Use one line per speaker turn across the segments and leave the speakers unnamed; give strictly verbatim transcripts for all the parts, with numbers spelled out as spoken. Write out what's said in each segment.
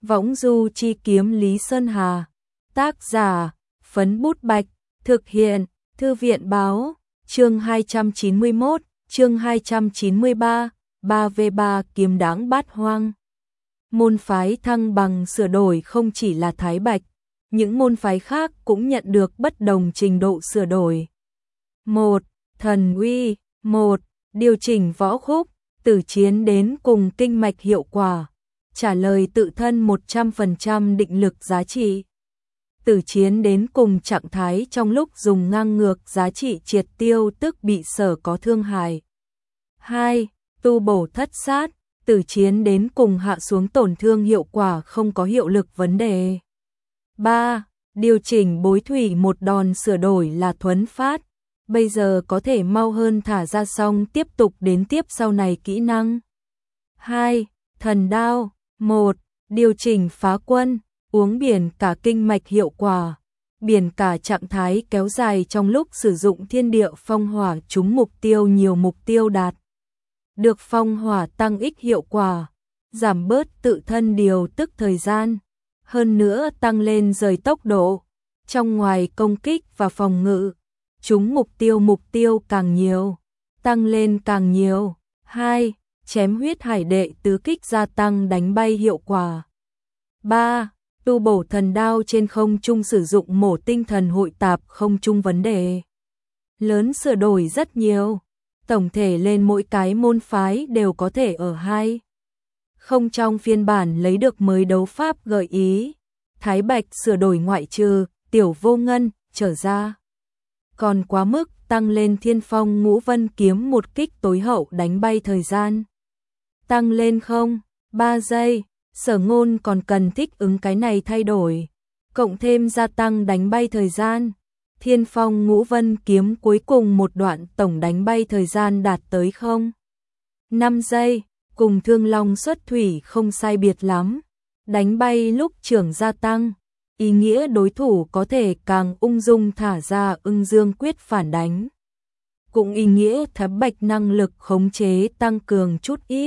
Võng du chi kiếm Lý Sơn Hà. Tác giả, Phấn Bút Bạch. Thực hiện, Thư viện báo. Chương hai trăm chín mươi mốt, chương hai trăm chín mươi ba, ba v ba kiếm đãng bát hoang. Môn phái thăng bằng sửa đổi không chỉ là Thái Bạch, những môn phái khác cũng nhận được bất đồng trình độ sửa đổi. một. Thần uy. một. Điều chỉnh võ khúc, từ chiến đến cùng kinh mạch hiệu quả. Trả lời tự thân một trăm phần trăm định lực giá trị. Từ chiến đến cùng trạng thái trong lúc dùng ngang ngược giá trị triệt tiêu tức bị sở có thương hại. hai. Tu bổ thất sát, từ chiến đến cùng hạ xuống tổn thương hiệu quả không có hiệu lực vấn đề. ba. Điều chỉnh bối thủy một đòn sửa đổi là thuấn phát, bây giờ có thể mau hơn thả ra xong tiếp tục đến tiếp sau này kỹ năng. hai. Thần đao. một. Điều chỉnh phá quân, uống biển cả kinh mạch hiệu quả. Biển cả trạng thái kéo dài trong lúc sử dụng thiên địa phong hỏa trúng mục tiêu nhiều mục tiêu đạt. Được phong hỏa tăng ích hiệu quả, giảm bớt tự thân điều tức thời gian. Hơn nữa tăng lên rời tốc độ, trong ngoài công kích và phòng ngự. Trúng mục tiêu mục tiêu càng nhiều, tăng lên càng nhiều. hai. Chém huyết hải đệ tứ kích gia tăng đánh bay hiệu quả. ba. Tu bổ thần đao trên không trung sử dụng mổ tinh thần hội tạp không trung vấn đề lớn sửa đổi rất nhiều. Tổng thể lên mỗi cái môn phái đều có thể ở hai. Không trong phiên bản lấy được mới đấu pháp gợi ý. Thái Bạch sửa đổi ngoại trừ tiểu vô ngân trở ra. Còn quá mức tăng lên thiên phong ngũ vân kiếm một kích tối hậu đánh bay thời gian. Tăng lên không, ba giây, Sở Ngôn còn cần thích ứng cái này thay đổi. Cộng thêm gia tăng đánh bay thời gian. Thiên phong ngũ vân kiếm cuối cùng một đoạn tổng đánh bay thời gian đạt tới không. năm giây, cùng Thương Long xuất thủy không sai biệt lắm. Đánh bay lúc trưởng gia tăng. Ý nghĩa đối thủ có thể càng ung dung thả ra ưng dương quyết phản đánh. Cũng ý nghĩa Thái Bạch năng lực khống chế tăng cường chút ít.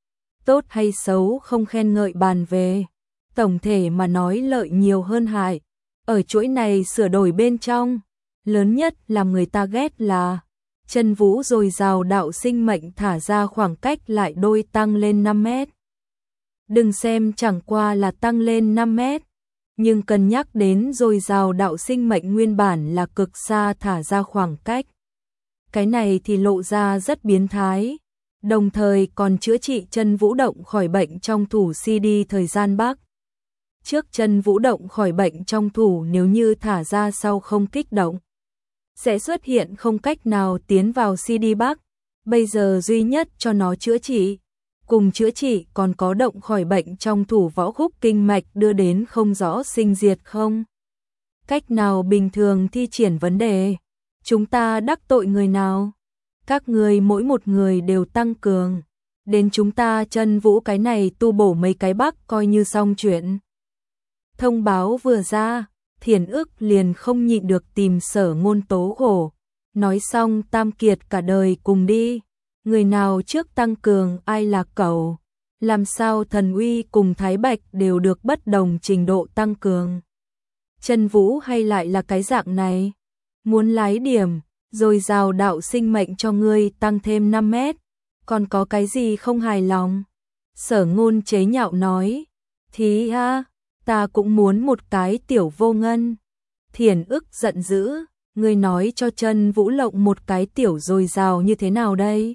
Tốt hay xấu không khen ngợi bàn về. Tổng thể mà nói lợi nhiều hơn hại. Ở chuỗi này sửa đổi bên trong, lớn nhất làm người ta ghét là chân vũ dồi dào đạo sinh mệnh thả ra khoảng cách lại đôi tăng lên năm mét. Đừng xem chẳng qua là tăng lên năm mét, nhưng cân nhắc đến dồi dào đạo sinh mệnh nguyên bản là cực xa thả ra khoảng cách. Cái này thì lộ ra rất biến thái. Đồng thời còn chữa trị chân vũ động khỏi bệnh trong thủ xê đê thời gian bắc. Trước chân vũ động khỏi bệnh trong thủ nếu như thả ra sau không kích động, sẽ xuất hiện không cách nào tiến vào xê đê bắc. Bây giờ duy nhất cho nó chữa trị. Cùng chữa trị còn có động khỏi bệnh trong thủ võ khúc kinh mạch đưa đến không rõ sinh diệt không. Cách nào bình thường thi triển vấn đề. Chúng ta đắc tội người nào? Các người mỗi một người đều tăng cường. Đến chúng ta chân vũ cái này tu bổ mấy cái bắc coi như xong chuyện. Thông báo vừa ra, Thiền Ức liền không nhịn được tìm Sở Ngôn tố khổ. Nói xong tam kiệt cả đời cùng đi. Người nào trước tăng cường ai là cẩu. Làm sao thần uy cùng Thái Bạch đều được bất đồng trình độ tăng cường. Chân vũ hay lại là cái dạng này. Muốn lái điểm, rồi rào đạo sinh mệnh cho ngươi tăng thêm năm mét. Còn có cái gì không hài lòng? Sở Ngôn chế nhạo nói. Thì ha, ta cũng muốn một cái tiểu vô ngân. Thiền Ức giận dữ. Ngươi nói cho chân vũ lộng một cái tiểu rồi rào như thế nào đây?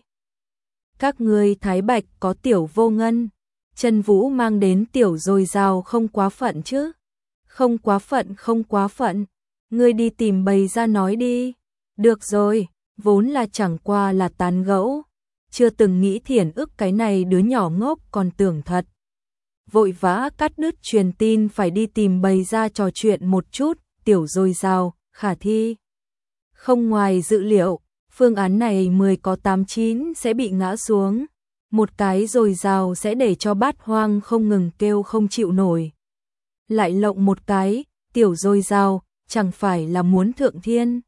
Các ngươi Thái Bạch có tiểu vô ngân, chân vũ mang đến tiểu rồi rào không quá phận chứ? Không quá phận không quá phận. Ngươi đi tìm bầy ra nói đi. Được rồi, vốn là chẳng qua là tán gẫu. Chưa từng nghĩ Thiền Ức cái này đứa nhỏ ngốc còn tưởng thật. Vội vã cắt đứt truyền tin phải đi tìm bầy ra trò chuyện một chút, tiểu rồi rào, khả thi. Không ngoài dự liệu, phương án này mười có tám chín sẽ bị ngã xuống. Một cái rồi rào sẽ để cho bát hoang không ngừng kêu không chịu nổi. Lại lộng một cái, tiểu rồi rào, chẳng phải là muốn thượng thiên.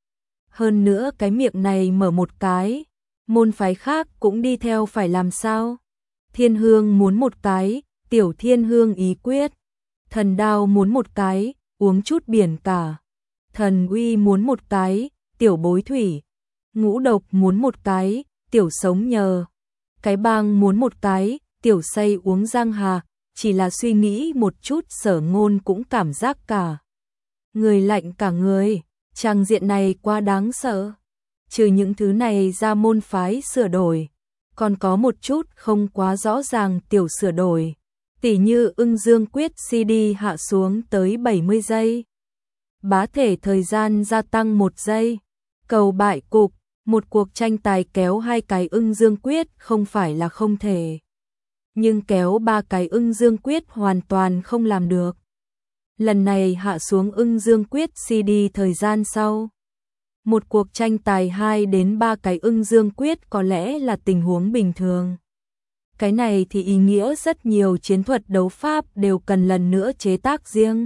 Hơn nữa cái miệng này mở một cái, môn phái khác cũng đi theo phải làm sao? Thiên Hương muốn một cái, Tiểu Thiên Hương ý quyết. Thần Đao muốn một cái, uống chút biển cả. Thần Uy muốn một cái, Tiểu Bối thủy. Ngũ Độc muốn một cái, Tiểu Sống nhờ. Cái Bang muốn một cái, Tiểu Say uống giang hà. Chỉ là suy nghĩ một chút Sở Ngôn cũng cảm giác cả người lạnh cả người, trang diện này quá đáng sợ. Trừ những thứ này ra, môn phái sửa đổi, còn có một chút không quá rõ ràng tiểu sửa đổi, tỉ như Ưng Dương Quyết xê đê hạ xuống tới bảy mươi giây, bá thể thời gian gia tăng một giây, cầu bại cục, một cuộc tranh tài kéo hai cái Ưng Dương Quyết không phải là không thể, nhưng kéo ba cái Ưng Dương Quyết hoàn toàn không làm được. Lần này hạ xuống Ưng Dương Quyết xê đê thời gian sau. Một cuộc tranh tài hai đến ba cái Ưng Dương Quyết có lẽ là tình huống bình thường. Cái này thì ý nghĩa rất nhiều chiến thuật đấu pháp đều cần lần nữa chế tác riêng.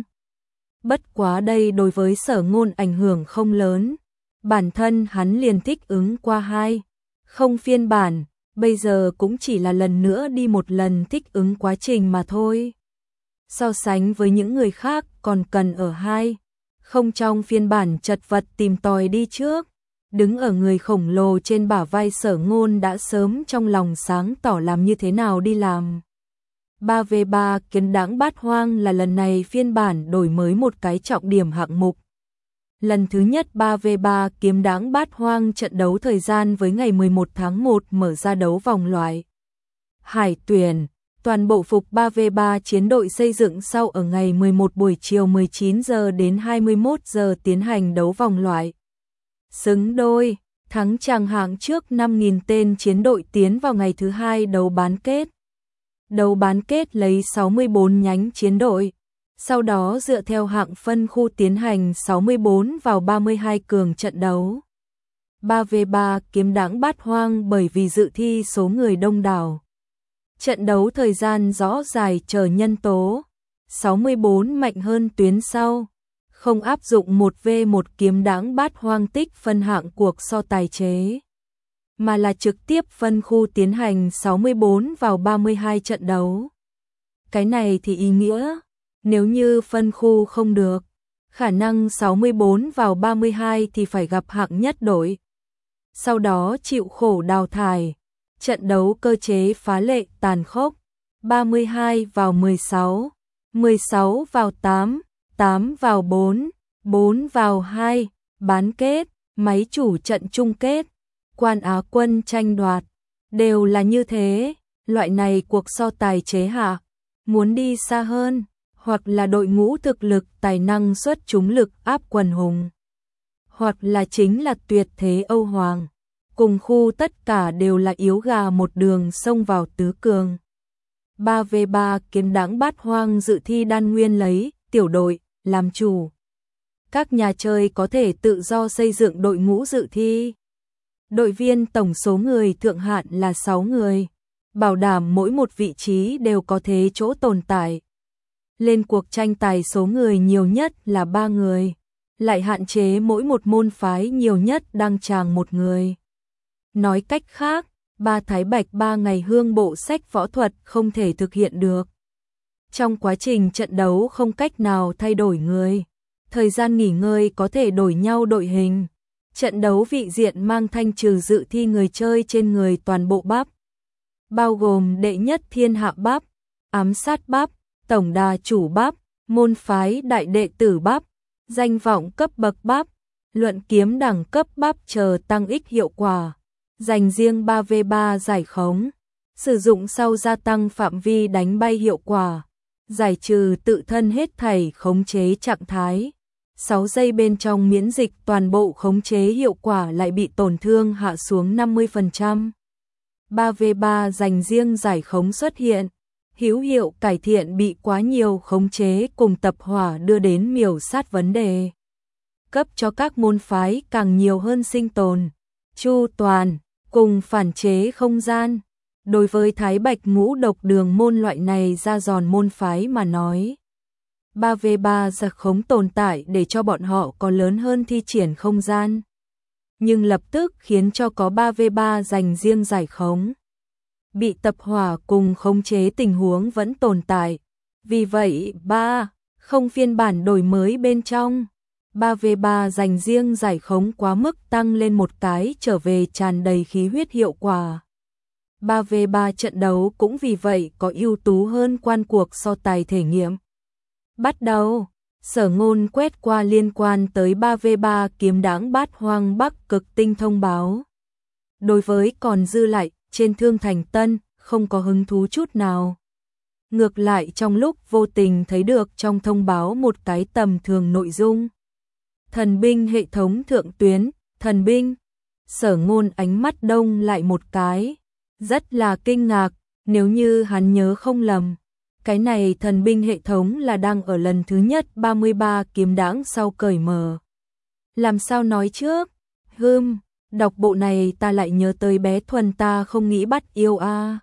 Bất quá đây đối với Sở Ngôn ảnh hưởng không lớn. Bản thân hắn liền thích ứng qua hai, không phiên bản, bây giờ cũng chỉ là lần nữa đi một lần thích ứng quá trình mà thôi. So sánh với những người khác còn cần ở hai, không trong phiên bản chật vật tìm tòi đi trước. Đứng ở người khổng lồ trên bả vai Sở Ngôn đã sớm trong lòng sáng tỏ làm như thế nào đi làm. ba vs ba Kiến Đãng Bát Hoang là lần này phiên bản đổi mới một cái trọng điểm hạng mục. Lần thứ nhất ba vs ba Kiếm Đãng Bát Hoang trận đấu thời gian với ngày mười một tháng một mở ra đấu vòng loại hải tuyển. Toàn bộ phục ba vs ba chiến đội xây dựng sau ở ngày mười một buổi chiều mười chín giờ đến hai mươi mốt giờ tiến hành đấu vòng loại. Xứng đôi, thắng chàng hạng trước năm nghìn tên chiến đội tiến vào ngày thứ hai đấu bán kết. Đấu bán kết lấy sáu mươi bốn nhánh chiến đội, sau đó dựa theo hạng phân khu tiến hành sáu mươi bốn vào ba mươi hai cường trận đấu. ba vs ba Kiếm Đãng Bát Hoang bởi vì dự thi số người đông đảo. Trận đấu thời gian rõ dài chờ nhân tố, sáu mươi bốn mạnh hơn tuyến sau, không áp dụng một vs một Kiếm Đãng Bát Hoang tích phân hạng cuộc so tài chế, mà là trực tiếp phân khu tiến hành sáu mươi bốn vào ba mươi hai trận đấu. Cái này thì ý nghĩa, nếu như phân khu không được, khả năng sáu mươi bốn vào ba mươi hai thì phải gặp hạng nhất đội, sau đó chịu khổ đào thải. Trận đấu cơ chế phá lệ tàn khốc, ba mươi hai vào mười sáu, mười sáu vào tám, tám vào bốn, bốn vào hai, bán kết, máy chủ trận chung kết, quan Á quân tranh đoạt, đều là như thế. Loại này cuộc so tài chế hạ, muốn đi xa hơn, hoặc là đội ngũ thực lực tài năng xuất chúng lực áp quần hùng, hoặc là chính là tuyệt thế Âu Hoàng. Cùng khu tất cả đều là yếu gà một đường xông vào tứ cường. ba vs ba Kiếm Đãng Bát Hoang dự thi đan nguyên lấy tiểu đội làm chủ. Các nhà chơi có thể tự do xây dựng đội ngũ dự thi. Đội viên tổng số người thượng hạn là sáu người, bảo đảm mỗi một vị trí đều có thế chỗ tồn tại. Lên cuộc tranh tài số người nhiều nhất là ba người, lại hạn chế mỗi một môn phái nhiều nhất đăng tràng một người. Nói cách khác, ba Thái Bạch ba ngày hương bộ sách võ thuật không thể thực hiện được. Trong quá trình trận đấu không cách nào thay đổi người, thời gian nghỉ ngơi có thể đổi nhau đội hình. Trận đấu vị diện mang thanh trừ dự thi người chơi trên người toàn bộ bắp, bao gồm đệ nhất thiên hạ bắp, ám sát bắp, tổng đà chủ bắp, môn phái đại đệ tử bắp, danh vọng cấp bậc bắp, luận kiếm đẳng cấp bắp chờ tăng ích hiệu quả. Dành riêng ba vs ba giải khống, sử dụng sau gia tăng phạm vi đánh bay hiệu quả, giải trừ tự thân hết thảy khống chế trạng thái. sáu giây bên trong miễn dịch toàn bộ khống chế hiệu quả lại bị tổn thương hạ xuống năm mươi phần trăm. ba vs ba dành riêng giải khống xuất hiện, hữu hiệu cải thiện bị quá nhiều khống chế cùng tập hỏa đưa đến miểu sát vấn đề. Cấp cho các môn phái càng nhiều hơn sinh tồn, chu toàn, cùng phản chế không gian. Đối với Thái Bạch Ngũ Độc Đường môn loại này ra giòn môn phái mà nói, ba vs ba giặc khống tồn tại để cho bọn họ có lớn hơn thi triển không gian. Nhưng lập tức khiến cho có ba vs ba dành riêng giải khống. bị tập hỏa cùng khống chế tình huống vẫn tồn tại. Vì vậy, ba không phiên bản đổi mới bên trong. ba v ba dành riêng giải khống quá mức tăng lên một cái trở về tràn đầy khí huyết hiệu quả. ba v ba trận đấu cũng vì vậy có ưu tú hơn quan cuộc so tài thể nghiệm. Bắt đầu, Sở Ngôn quét qua liên quan tới ba v ba kiếm đãng bát hoang Bắc Cực Tinh thông báo. Đối với còn dư lại, trên Thương Thành Tân, không có hứng thú chút nào. Ngược lại trong lúc vô tình thấy được trong thông báo một cái tầm thường nội dung. Thần binh hệ thống thượng tuyến, thần binh. Sở Ngôn ánh mắt đông lại một cái. Rất là kinh ngạc, nếu như hắn nhớ không lầm. Cái này thần binh hệ thống là đang ở lần thứ nhất ba mươi ba kiếm đãng sau cởi mở. Làm sao nói trước? Hừm, đọc bộ này ta lại nhớ tới bé Thuần ta không nghĩ bắt yêu a. À.